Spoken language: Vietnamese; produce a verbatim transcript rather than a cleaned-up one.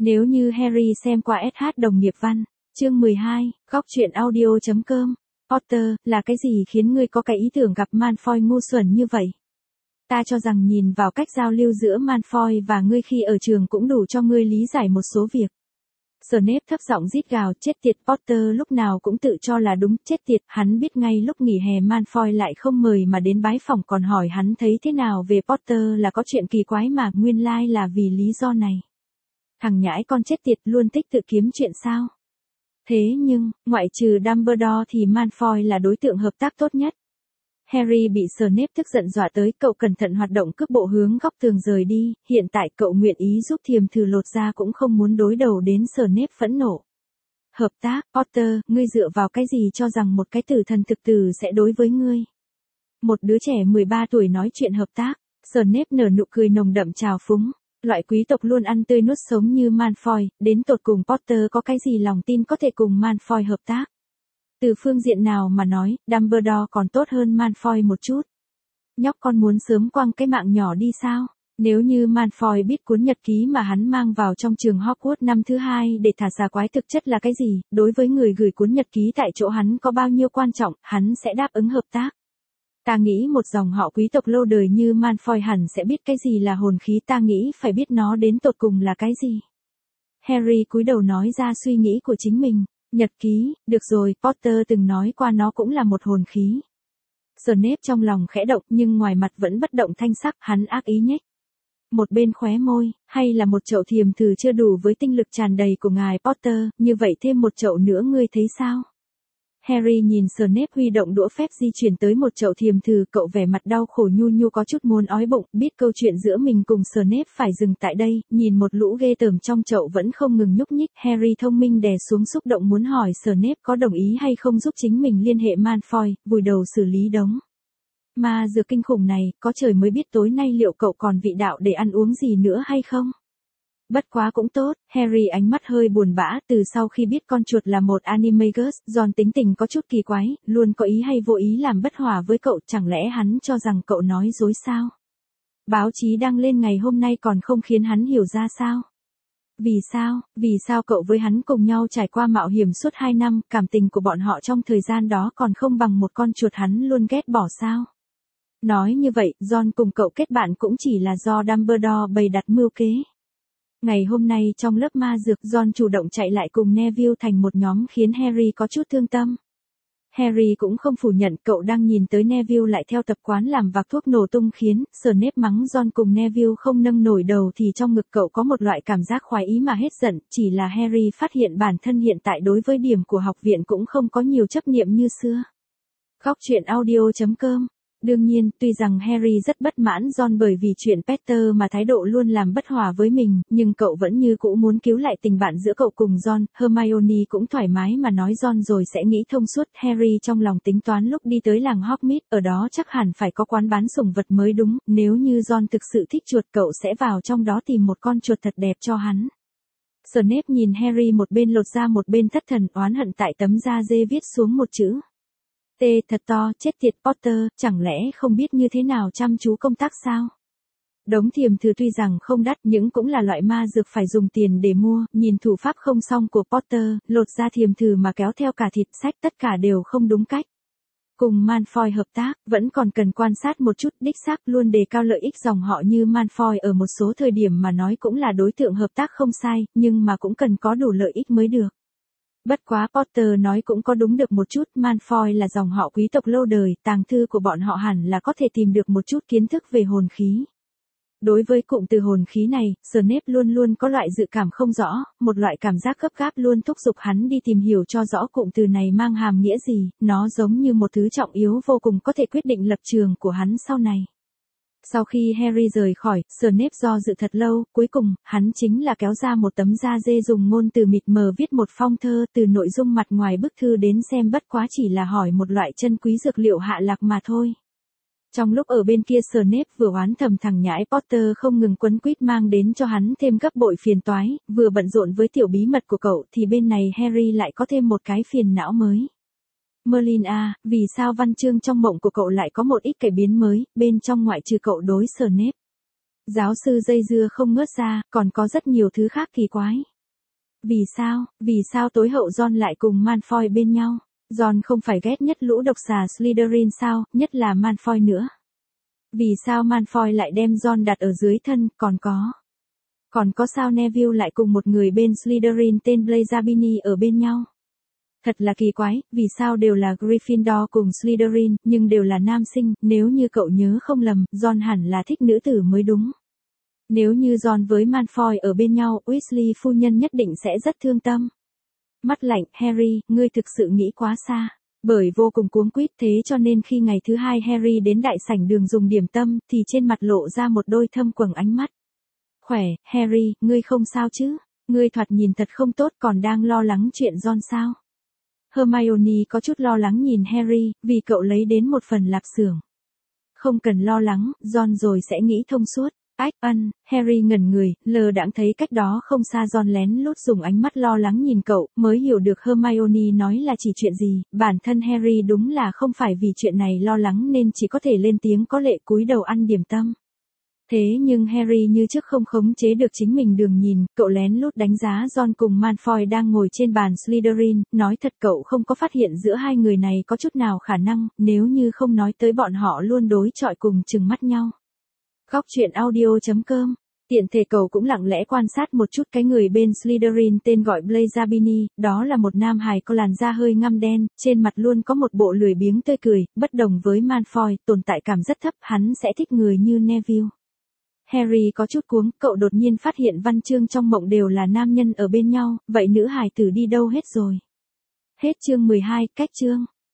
Nếu như Harry xem qua ét hát đồng nghiệp văn, chương mười hai, góc truyện audio chấm com. Potter, là cái gì khiến ngươi có cái ý tưởng gặp Malfoy ngu xuẩn như vậy? Ta cho rằng nhìn vào cách giao lưu giữa Malfoy và ngươi khi ở trường cũng đủ cho ngươi lý giải một số việc. Snape thấp giọng rít gào, chết tiệt, Potter lúc nào cũng tự cho là đúng, chết tiệt, hắn biết ngay lúc nghỉ hè Malfoy lại không mời mà đến bái phỏng còn hỏi hắn thấy thế nào về Potter là có chuyện kỳ quái mà, nguyên lai là vì lý do này. Thằng nhãi con chết tiệt luôn thích tự kiếm chuyện sao? Thế nhưng, ngoại trừ Dumbledore thì Malfoy là đối tượng hợp tác tốt nhất. Harry bị Snape tức giận dọa tới, cậu cẩn thận hoạt động cước bộ hướng góc tường rời đi, hiện tại cậu nguyện ý giúp thiềm thử lột ra cũng không muốn đối đầu đến Snape phẫn nộ. Hợp tác, Potter, ngươi dựa vào cái gì cho rằng một cái tử thần thực tử sẽ đối với ngươi? Một đứa trẻ mười ba tuổi nói chuyện hợp tác, Snape nở nụ cười nồng đậm trào phúng. Loại quý tộc luôn ăn tươi nuốt sống như Malfoy, đến tột cùng Potter có cái gì lòng tin có thể cùng Malfoy hợp tác? Từ phương diện nào mà nói, Dumbledore còn tốt hơn Malfoy một chút. Nhóc con muốn sớm quăng cái mạng nhỏ đi sao? Nếu như Malfoy biết cuốn nhật ký mà hắn mang vào trong trường Hogwarts năm thứ hai để thả xà quái thực chất là cái gì, đối với người gửi cuốn nhật ký tại chỗ hắn có bao nhiêu quan trọng, hắn sẽ đáp ứng hợp tác. Ta nghĩ một dòng họ quý tộc lâu đời như Malfoy hẳn sẽ biết cái gì là hồn khí, ta nghĩ phải biết nó đến tột cùng là cái gì. Harry cúi đầu nói ra suy nghĩ của chính mình. Nhật ký, được rồi, Potter từng nói qua nó cũng là một hồn khí. Snape trong lòng khẽ động nhưng ngoài mặt vẫn bất động thanh sắc, hắn ác ý nhếch một bên khóe môi, hay là một chậu thiềm thử chưa đủ với tinh lực tràn đầy của ngài Potter, như vậy thêm một chậu nữa ngươi thấy sao? Harry nhìn Snape huy động đũa phép di chuyển tới một chậu thiềm thử, cậu vẻ mặt đau khổ nhu nhu có chút muốn ói bụng, biết câu chuyện giữa mình cùng Snape phải dừng tại đây, nhìn một lũ ghê tởm trong chậu vẫn không ngừng nhúc nhích, Harry thông minh đè xuống xúc động muốn hỏi Snape có đồng ý hay không giúp chính mình liên hệ Malfoy, vùi đầu xử lý đống ma dược kinh khủng này, có trời mới biết tối nay liệu cậu còn vị đạo để ăn uống gì nữa hay không? Bất quá cũng tốt, Harry ánh mắt hơi buồn bã, từ sau khi biết con chuột là một animagus, Ron tính tình có chút kỳ quái, luôn có ý hay vô ý làm bất hòa với cậu, chẳng lẽ hắn cho rằng cậu nói dối sao? Báo chí đăng lên ngày hôm nay còn không khiến hắn hiểu ra sao? Vì sao, vì sao cậu với hắn cùng nhau trải qua mạo hiểm suốt hai năm, cảm tình của bọn họ trong thời gian đó còn không bằng một con chuột hắn luôn ghét bỏ sao? Nói như vậy, Ron cùng cậu kết bạn cũng chỉ là do Dumbledore bày đặt mưu kế. Ngày hôm nay trong lớp ma dược, Ron chủ động chạy lại cùng Neville thành một nhóm khiến Harry có chút thương tâm. Harry cũng không phủ nhận cậu đang nhìn tới Neville lại theo tập quán làm vạc thuốc nổ tung khiến Snape mắng Ron cùng Neville không nâng nổi đầu thì trong ngực cậu có một loại cảm giác khoái ý mà hết giận, chỉ là Harry phát hiện bản thân hiện tại đối với điểm của học viện cũng không có nhiều chấp niệm như xưa. Góc truyện audio chấm com. Đương nhiên, tuy rằng Harry rất bất mãn Ron bởi vì chuyện Peter mà thái độ luôn làm bất hòa với mình, nhưng cậu vẫn như cũ muốn cứu lại tình bạn giữa cậu cùng Ron. Hermione cũng thoải mái mà nói Ron rồi sẽ nghĩ thông suốt. Harry trong lòng tính toán lúc đi tới làng Hogsmeade, ở đó chắc hẳn phải có quán bán sủng vật mới đúng, nếu như Ron thực sự thích chuột cậu sẽ vào trong đó tìm một con chuột thật đẹp cho hắn. Snape nhìn Harry một bên lột ra một bên thất thần oán hận tại tấm da dê viết xuống một chữ. T thật to, chết tiệt Potter, chẳng lẽ không biết như thế nào chăm chú công tác sao? Đống thiềm thử tuy rằng không đắt nhưng cũng là loại ma dược phải dùng tiền để mua, nhìn thủ pháp không xong của Potter, lột ra thiềm thử mà kéo theo cả thịt sách tất cả đều không đúng cách. Cùng Malfoy hợp tác, vẫn còn cần quan sát một chút, đích xác luôn đề cao lợi ích dòng họ như Malfoy ở một số thời điểm mà nói cũng là đối tượng hợp tác không sai, nhưng mà cũng cần có đủ lợi ích mới được. Bất quá Potter nói cũng có đúng được một chút, Malfoy là dòng họ quý tộc lâu đời, tàng thư của bọn họ hẳn là có thể tìm được một chút kiến thức về hồn khí. Đối với cụm từ hồn khí này, Snape luôn luôn có loại dự cảm không rõ, một loại cảm giác gấp gáp luôn thúc giục hắn đi tìm hiểu cho rõ cụm từ này mang hàm nghĩa gì, nó giống như một thứ trọng yếu vô cùng có thể quyết định lập trường của hắn sau này. Sau khi Harry rời khỏi, Snape do dự thật lâu, cuối cùng, hắn chính là kéo ra một tấm da dê dùng ngôn từ mịt mờ viết một phong thơ, từ nội dung mặt ngoài bức thư đến xem bất quá chỉ là hỏi một loại chân quý dược liệu hạ lạc mà thôi. Trong lúc ở bên kia Snape vừa oán thầm thằng nhãi Potter không ngừng quấn quýt mang đến cho hắn thêm gấp bội phiền toái, vừa bận rộn với tiểu bí mật của cậu thì bên này Harry lại có thêm một cái phiền não mới. Merlin à, vì sao văn chương trong mộng của cậu lại có một ít cải biến mới, bên trong ngoại trừ cậu đối Snape? Giáo sư dây dưa không ngớt ra, còn có rất nhiều thứ khác kỳ quái. Vì sao, vì sao tối hậu Ron lại cùng Malfoy bên nhau? Ron không phải ghét nhất lũ độc xà Slytherin sao, nhất là Malfoy nữa. Vì sao Malfoy lại đem Ron đặt ở dưới thân, còn có... Còn có sao Neville lại cùng một người bên Slytherin tên Blaise Zabini ở bên nhau? Thật là kỳ quái, vì sao đều là Gryffindor cùng Slytherin, nhưng đều là nam sinh, nếu như cậu nhớ không lầm, Ron hẳn là thích nữ tử mới đúng. Nếu như Ron với Malfoy ở bên nhau, Weasley phu nhân nhất định sẽ rất thương tâm. Mắt lạnh, Harry, ngươi thực sự nghĩ quá xa. Bởi vô cùng cuống quýt thế cho nên khi ngày thứ hai Harry đến đại sảnh đường dùng điểm tâm, thì trên mặt lộ ra một đôi thâm quầng ánh mắt. Khỏe, Harry, ngươi không sao chứ? Ngươi thoạt nhìn thật không tốt còn đang lo lắng chuyện Ron sao? Hermione có chút lo lắng nhìn Harry, vì cậu lấy đến một phần lạp xưởng. Không cần lo lắng, Ron rồi sẽ nghĩ thông suốt. Ách ân, Harry ngẩn người, lờ đãng thấy cách đó không xa Ron lén lút dùng ánh mắt lo lắng nhìn cậu, mới hiểu được Hermione nói là chỉ chuyện gì, bản thân Harry đúng là không phải vì chuyện này lo lắng nên chỉ có thể lên tiếng có lệ cúi đầu ăn điểm tâm. Thế nhưng Harry như trước không khống chế được chính mình đường nhìn, cậu lén lút đánh giá Ron cùng Malfoy đang ngồi trên bàn Slytherin, nói thật cậu không có phát hiện giữa hai người này có chút nào khả năng, nếu như không nói tới bọn họ luôn đối chọi cùng chừng mắt nhau. Góc truyện audio chấm com. Tiện thể cậu cũng lặng lẽ quan sát một chút cái người bên Slytherin tên gọi Blaise Zabini, đó là một nam hài có làn da hơi ngăm đen, trên mặt luôn có một bộ lười biếng tươi cười, bất đồng với Malfoy, tồn tại cảm rất thấp, hắn sẽ thích người như Neville. Harry có chút cuống, cậu đột nhiên phát hiện văn chương trong mộng đều là nam nhân ở bên nhau, vậy nữ hài tử đi đâu hết rồi? Hết chương mười hai, cách chương.